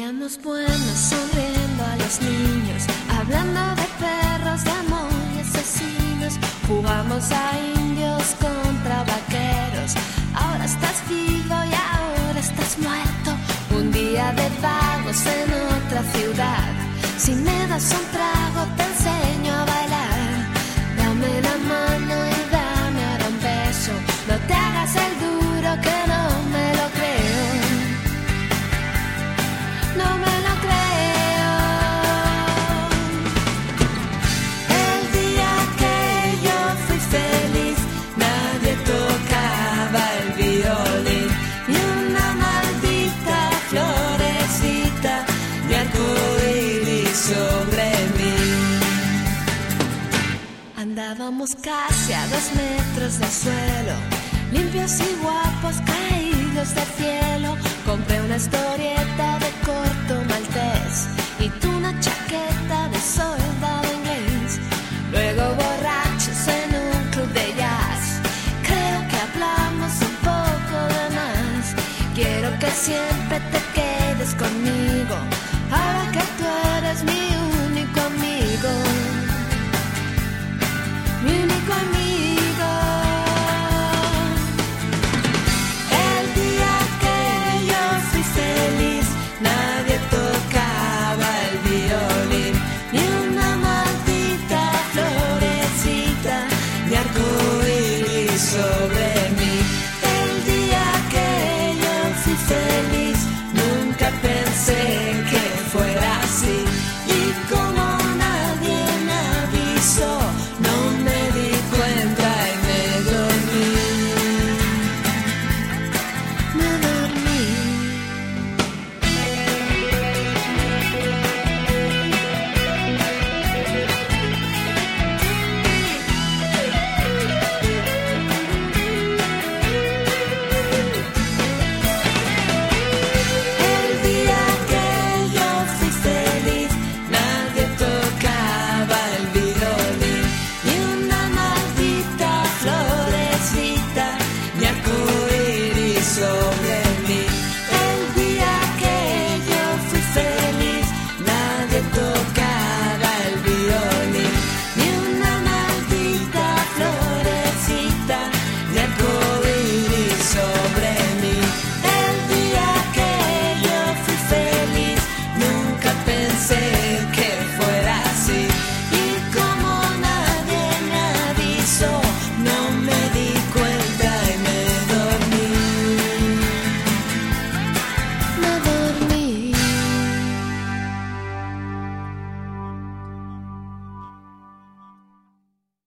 Éramos buenos sonriendo a los niños, hablando de perros, de amor y asesinos. Jugamos a indios contra vaqueros. Ahora estás vivo y ahora estás muerto. Un día de vagos en otra ciudad. Si me das un trago te enseño a bailar. Dame la mano y dame ahora un beso. No te hagas el duro que no me lo creo. No me lo creo. El día que yo fui feliz, nadie tocaba el violín. Ni una maldita florecita, ni arcoíris sobre mí. Andábamos casi a 2 metros del suelo, limpios y guapos caídos del cielo. Compré una historieta de corto maltés y tú una chaqueta de soldado inglés. Luego borrachos en un club de jazz. Creo que hablamos un poco de más. Quiero que siempre te quedes conmigo, ahora que tú eres mi único amigo. Mi único amigo. El día que yo fui feliz, nadie tocaba el violín. Ni una maldita florecita, ni arcoíris sobre mí. El día que yo fui feliz, nunca pensé que fuera así. Y como nadie me avisó,